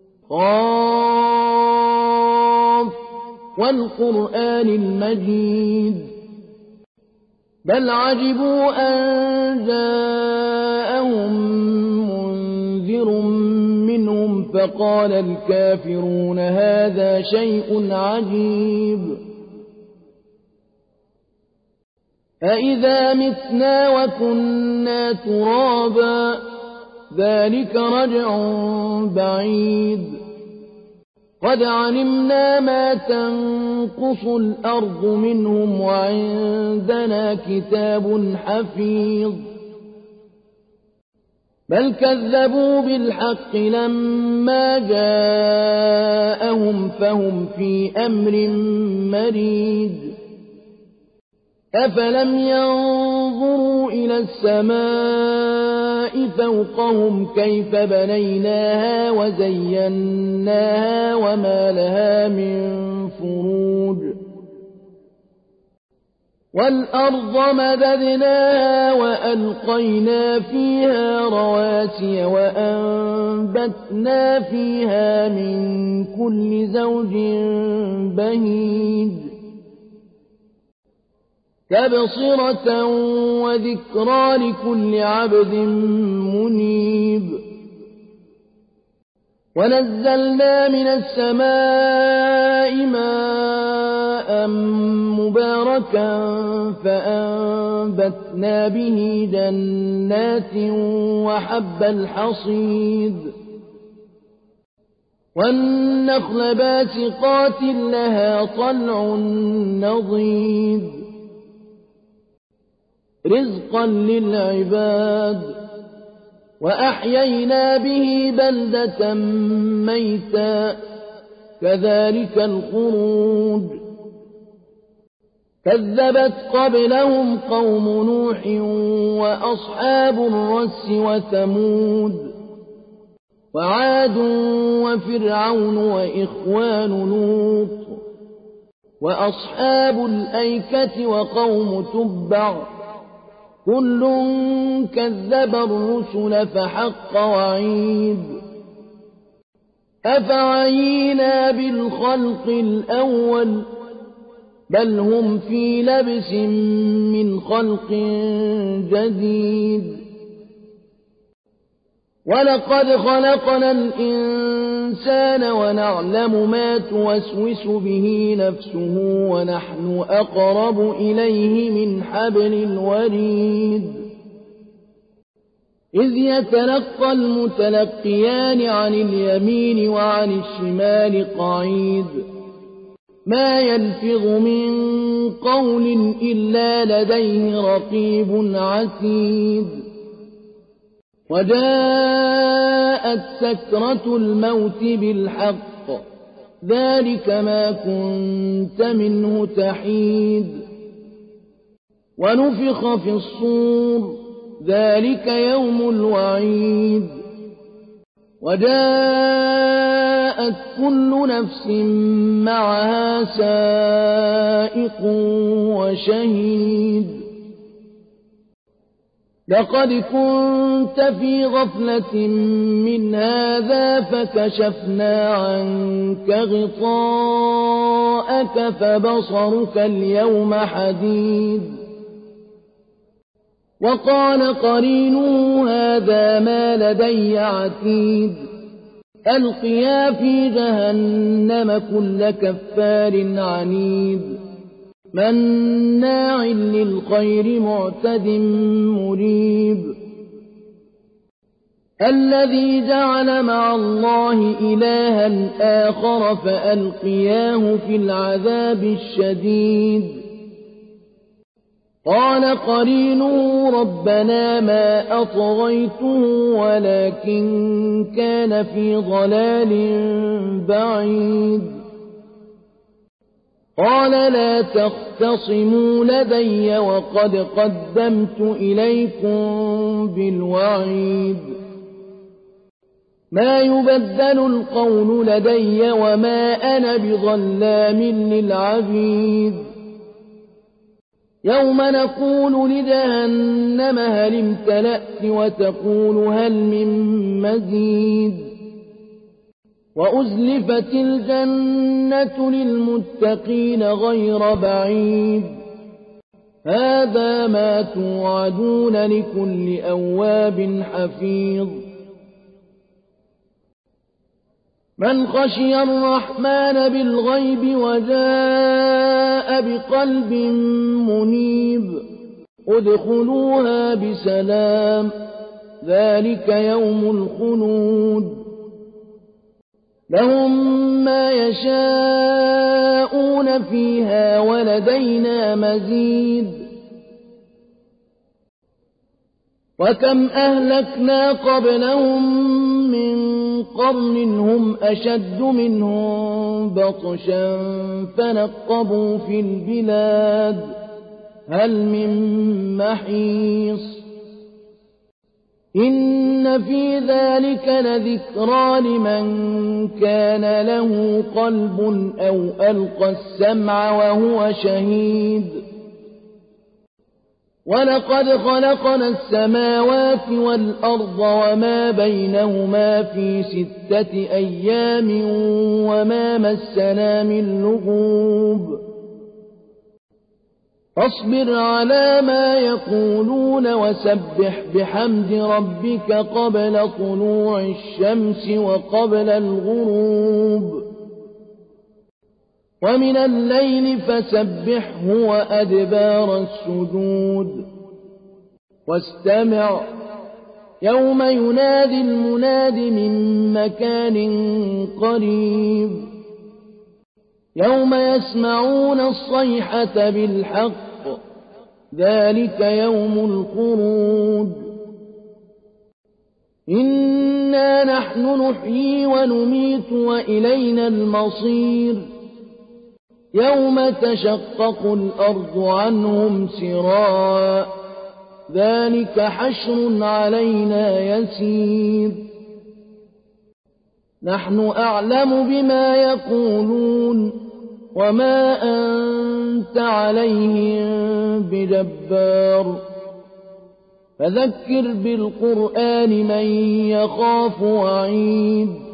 قاف والقرآن المجيد بل عجبوا أن جاءهم منذر منهم فقال الكافرون هذا شيء عجيب أإذا متنا وكنا ترابا ذلك رجع بعيد قد علمنا ما تنقص الأرض منهم وعندنا كتاب حفيظ بل كذبوا بالحق لما جاءهم فهم في أمر مريج أفلم ينظروا إلى السماء فوقهم كيف بنيناها وزيناها وما لها من فروج والأرض مددناها وألقينا فيها رواسي وأنبتنا فيها من كل زوج بهيج تبصرة وذكرى لكل عبد منيب ونزلنا من السماء ماء مباركا فأنبتنا به جنات وحب الحصيد والنخل باسقات لها طلع نضيد رزقا للعباد وأحيينا به بلدة ميتا كذلك الخروج كذبت قبلهم قوم نوح وأصحاب الرس وثمود وعاد وفرعون وإخوان لوط وأصحاب الأيكة وقوم تبع كل كذب الرسل فحق وعيد أفعينا بالخلق الأول بل هم في لبس من خلق جديد ولقد خلقنا الإنسان ونعلم ما توسوس به نفسه ونحن أقرب إليه من حبل الوريد إذ يتلقى المتلقيان عن اليمين وعن الشمال قعيد ما يلفظ من قول إلا لديه رقيب عتيد وجاءت سكرة الموت بالحق ذلك ما كنت منه تحيد ونفخ في الصور ذلك يوم الوعيد وجاءت كل نفس معها سائق وشهيد لقد كنت في غفلة من هذا فكشفنا عنك غطاءك فبصرك اليوم حديد وقال قرينه هذا ما لدي عتيد ألقيا في جهنم كل كفار عنيد مناع للخير معتد مريب الذي جعل مع الله إلها آخر فألقياه في العذاب الشديد قال قرينه ربنا ما أطغيته ولكن كان في ضلال بعيد قال لا تختصموا لدي وقد قدمت إليكم بالوعيد ما يبدل القول لدي وما أنا بظلام للعبيد يوم نقول لجهنم هل امتلأت وتقول هل من مزيد وأزلفت الجنة للمتقين غير بعيد هذا ما توعدون لكل أواب حفيظ من خشي الرحمن بالغيب وجاء بقلب منيب ادخلوها بسلام ذلك يوم الخلود لهم ما يشاءون فيها ولدينا مزيد وكم أهلكنا قبلهم من قرن هم أشد منهم بطشا فنقبوا في البلاد هل من محيص إن في ذلك لذكرى لمن كان له قلب أو ألقى السمع وهو شهيد ولقد خلقنا السماوات والأرض وما بينهما في 6 أيام وما مسنا من لغوب فاصبر على ما يقولون وسبح بحمد ربك قبل طلوع الشمس وقبل الغروب ومن الليل فسبحه وأدبار السجود واستمع يوم ينادي المناد من مكان قريب يوم يسمعون الصيحة بالحق ذلك يوم الخروج إنا نحن نحيي ونميت وإلينا المصير يوم تشقق الأرض عنهم سراعا ذلك حشر علينا يسير نحن أعلم بما يقولون وما أنت عليهم بجبار فذكر بالقرآن من يخاف وعيد